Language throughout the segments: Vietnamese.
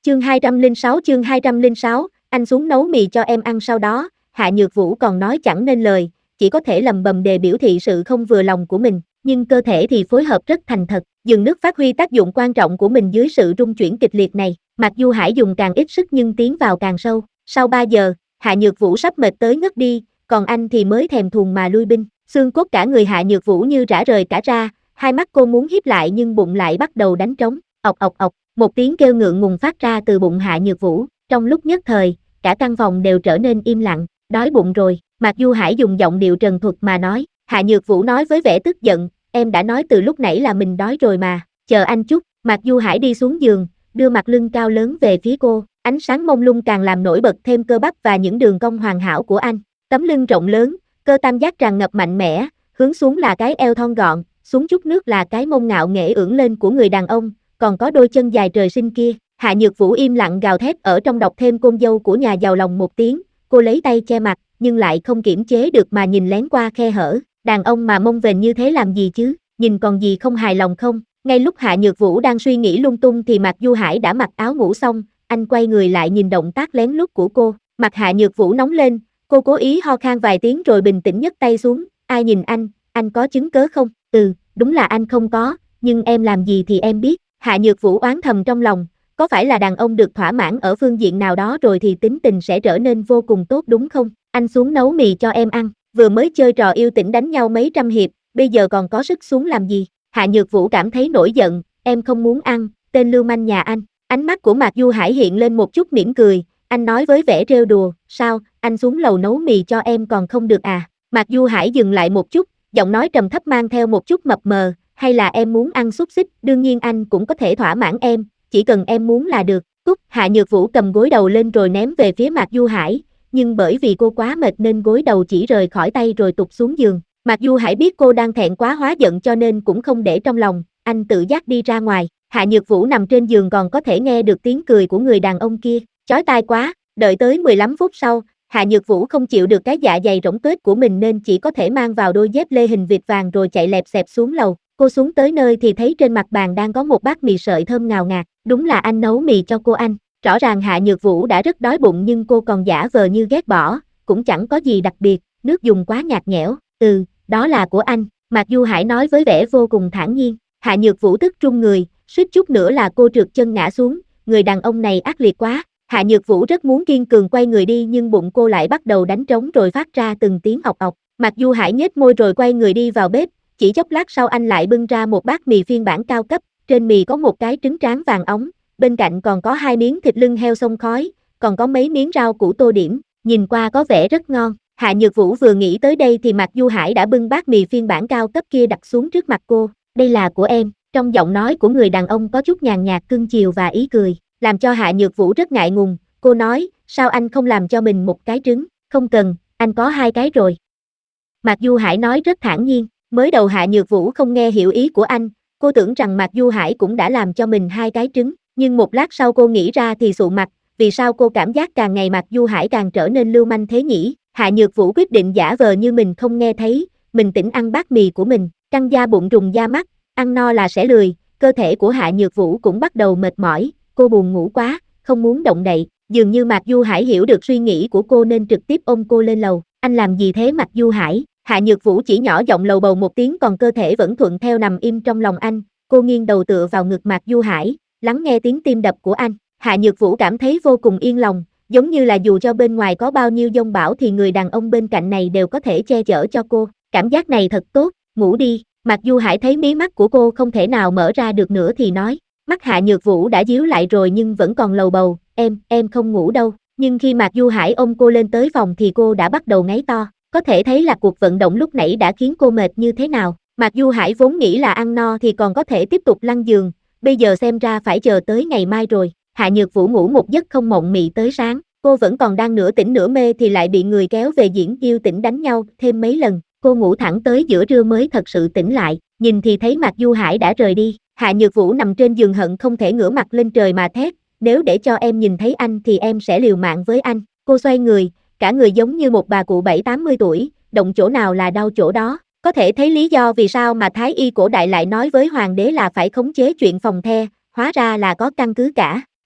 Chương 206, anh xuống nấu mì cho em ăn sau đó, Hạ Nhược Vũ còn nói chẳng nên lời, chỉ có thể lầm bầm để biểu thị sự không vừa lòng của mình, nhưng cơ thể thì phối hợp rất thành thật, dừng nước phát huy tác dụng quan trọng của mình dưới sự rung chuyển kịch liệt này, Mặc Du Hải dùng càng ít sức nhưng tiến vào càng sâu, sau 3 giờ, Hạ Nhược Vũ sắp mệt tới ngất đi, còn anh thì mới thèm thuồng mà lui binh, xương cốt cả người Hạ Nhược Vũ như rã rời cả ra, hai mắt cô muốn híp lại nhưng bụng lại bắt đầu đánh trống, ọc ọc ọc. Một tiếng kêu ngượng ngùng phát ra từ bụng Hạ Nhược Vũ, trong lúc nhất thời, cả căn phòng đều trở nên im lặng, đói bụng rồi, Mạc Du Hải dùng giọng điệu trần thuật mà nói, Hạ Nhược Vũ nói với vẻ tức giận, em đã nói từ lúc nãy là mình đói rồi mà, chờ anh chút, Mạc Du Hải đi xuống giường, đưa mặt lưng cao lớn về phía cô, ánh sáng mông lung càng làm nổi bật thêm cơ bắp và những đường cong hoàn hảo của anh, tấm lưng rộng lớn, cơ tam giác tràn ngập mạnh mẽ, hướng xuống là cái eo thon gọn, xuống chút nước là cái mông ngạo nghễ ưỡn lên của người đàn ông. Còn có đôi chân dài trời sinh kia, Hạ Nhược Vũ im lặng gào thét ở trong đọc thêm con dâu của nhà giàu lòng một tiếng, cô lấy tay che mặt, nhưng lại không kiểm chế được mà nhìn lén qua khe hở, đàn ông mà mông vền như thế làm gì chứ, nhìn còn gì không hài lòng không, ngay lúc Hạ Nhược Vũ đang suy nghĩ lung tung thì Mạc Du Hải đã mặc áo ngủ xong, anh quay người lại nhìn động tác lén lút của cô, mặt Hạ Nhược Vũ nóng lên, cô cố ý ho khan vài tiếng rồi bình tĩnh nhấc tay xuống, ai nhìn anh có chứng cớ không, đúng là anh không có, nhưng em làm gì thì em biết. Hạ Nhược Vũ oán thầm trong lòng, có phải là đàn ông được thỏa mãn ở phương diện nào đó rồi thì tính tình sẽ trở nên vô cùng tốt đúng không? Anh xuống nấu mì cho em ăn, vừa mới chơi trò yêu tĩnh đánh nhau mấy trăm hiệp, bây giờ còn có sức xuống làm gì? Hạ Nhược Vũ cảm thấy nổi giận, em không muốn ăn, tên lưu manh nhà anh. Ánh mắt của Mạc Du Hải hiện lên một chút mỉm cười, anh nói với vẻ trêu đùa, sao, anh xuống lầu nấu mì cho em còn không được à? Mạc Du Hải dừng lại một chút, giọng nói trầm thấp mang theo một chút mập mờ. Hay là em muốn ăn xúc xích, đương nhiên anh cũng có thể thỏa mãn em, chỉ cần em muốn là được. Cúc, Hạ Nhược Vũ cầm gối đầu lên rồi ném về phía Mạc Du Hải, nhưng bởi vì cô quá mệt nên gối đầu chỉ rời khỏi tay rồi tụt xuống giường. Mạc Du Hải biết cô đang thẹn quá hóa giận cho nên cũng không để trong lòng, anh tự giác đi ra ngoài. Hạ Nhược Vũ nằm trên giường còn có thể nghe được tiếng cười của người đàn ông kia, chói tai quá, đợi tới 15 phút sau, Hạ Nhược Vũ không chịu được cái dạ dày rỗng tuếch của mình nên chỉ có thể mang vào đôi dép lê hình vịt vàng rồi chạy lẹp xẹp xuống lầu. Cô xuống tới nơi thì thấy trên mặt bàn đang có một bát mì sợi thơm ngào ngạt, đúng là anh nấu mì cho cô ăn. Rõ ràng Hạ Nhược Vũ đã rất đói bụng nhưng cô còn giả vờ như ghét bỏ, cũng chẳng có gì đặc biệt, nước dùng quá nhạt nhẽo, đó là của anh, Mạc Du Hải nói với vẻ vô cùng thản nhiên. Hạ Nhược Vũ tức run người, suýt chút nữa là cô trượt chân ngã xuống, người đàn ông này ác liệt quá. Hạ Nhược Vũ rất muốn kiên cường quay người đi nhưng bụng cô lại bắt đầu đánh trống rồi phát ra từng tiếng ọc ọc. Mạc Du Hải nhếch môi rồi quay người đi vào bếp, chỉ chốc lát sau anh lại bưng ra một bát mì phiên bản cao cấp, trên mì có một cái trứng tráng vàng óng, bên cạnh còn có 2 miếng thịt lưng heo xông khói, còn có mấy miếng rau củ tô điểm, nhìn qua có vẻ rất ngon. Hạ Nhược Vũ vừa nghĩ tới đây thì Mạc Du Hải đã bưng bát mì phiên bản cao cấp kia đặt xuống trước mặt cô, đây là của em, trong giọng nói của người đàn ông có chút nhàn nhạt cưng chiều và ý cười, làm cho Hạ Nhược Vũ rất ngại ngùng, cô nói, sao anh không làm cho mình một cái trứng, không cần, anh có 2 cái rồi. Mạc Du Hải nói rất thản nhiên, mới đầu Hạ Nhược Vũ không nghe hiểu ý của anh, cô tưởng rằng Mạc Du Hải cũng đã làm cho mình 2 cái trứng, nhưng một lát sau cô nghĩ ra thì sụ mặt, vì sao cô cảm giác càng ngày Mạc Du Hải càng trở nên lưu manh thế nhỉ? Hạ Nhược Vũ quyết định giả vờ như mình không nghe thấy, mình tỉnh ăn bát mì của mình, căng da bụng rùng da mắt, ăn no là sẽ lười, cơ thể của Hạ Nhược Vũ cũng bắt đầu mệt mỏi, cô buồn ngủ quá, không muốn động đậy, dường như Mạc Du Hải hiểu được suy nghĩ của cô nên trực tiếp ôm cô lên lầu, anh làm gì thế Mạc Du Hải? Hạ Nhược Vũ chỉ nhỏ giọng lầu bầu một tiếng còn cơ thể vẫn thuận theo nằm im trong lòng anh, cô nghiêng đầu tựa vào ngực Mạc Du Hải, lắng nghe tiếng tim đập của anh, Hạ Nhược Vũ cảm thấy vô cùng yên lòng, giống như là dù cho bên ngoài có bao nhiêu giông bão thì người đàn ông bên cạnh này đều có thể che chở cho cô, cảm giác này thật tốt, ngủ đi. Mạc Du Hải thấy mí mắt của cô không thể nào mở ra được nữa thì nói, mắt Hạ Nhược Vũ đã díu lại rồi nhưng vẫn còn lầu bầu, em không ngủ đâu, nhưng khi Mạc Du Hải ôm cô lên tới phòng thì cô đã bắt đầu ngáy to, có thể thấy là cuộc vận động lúc nãy đã khiến cô mệt như thế nào, Mạc Du Hải vốn nghĩ là ăn no thì còn có thể tiếp tục lăn giường, bây giờ xem ra phải chờ tới ngày mai rồi, Hạ Nhược Vũ ngủ một giấc không mộng mị tới sáng, cô vẫn còn đang nửa tỉnh nửa mê thì lại bị người kéo về diễn yêu tĩnh đánh nhau thêm mấy lần. Cô ngủ thẳng tới giữa trưa mới thật sự tỉnh lại, nhìn thì thấy Mạc Du Hải đã rời đi, Hạ Nhược Vũ nằm trên giường hận không thể ngửa mặt lên trời mà thét, nếu để cho em nhìn thấy anh thì em sẽ liều mạng với anh, cô xoay người, cả người giống như một bà cụ 70-80 tuổi, động chỗ nào là đau chỗ đó, có thể thấy lý do vì sao mà Thái y cổ đại lại nói với hoàng đế là phải khống chế chuyện phòng the, hóa ra là có căn cứ cả.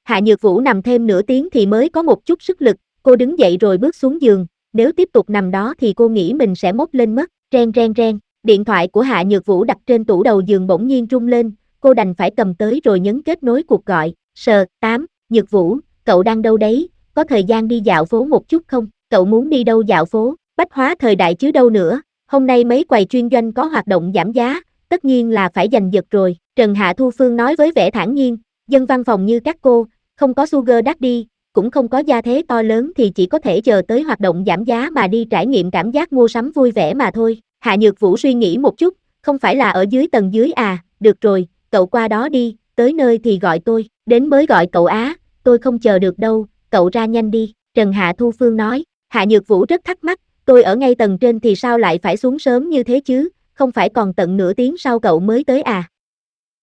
Hạ Nhược Vũ nằm thêm nửa tiếng thì mới có một chút sức lực, cô đứng dậy rồi bước xuống giường, nếu tiếp tục nằm đó thì cô nghĩ mình sẽ mốc lên mất, reng reng reng, điện thoại của Hạ Nhược Vũ đặt trên tủ đầu giường bỗng nhiên rung lên, cô đành phải cầm tới rồi nhấn kết nối cuộc gọi, S8, Nhược Vũ, cậu đang đâu đấy, có thời gian đi dạo phố một chút không, cậu muốn đi đâu dạo phố, bách hóa thời đại chứ đâu nữa, hôm nay mấy quầy chuyên doanh có hoạt động giảm giá, tất nhiên là phải giành giật rồi, Trần Hạ Thu Phương nói với vẻ thản nhiên, dân văn phòng như các cô, không có sugar daddy, cũng không có gia thế to lớn thì chỉ có thể chờ tới hoạt động giảm giá mà đi trải nghiệm cảm giác mua sắm vui vẻ mà thôi. Hạ Nhược Vũ suy nghĩ một chút, không phải là ở dưới tầng dưới à, được rồi, cậu qua đó đi, tới nơi thì gọi tôi, đến mới gọi cậu á, tôi không chờ được đâu, cậu ra nhanh đi, Trần Hạ Thu Phương nói. Hạ Nhược Vũ rất thắc mắc, tôi ở ngay tầng trên thì sao lại phải xuống sớm như thế chứ, không phải còn tận nửa tiếng sau cậu mới tới à,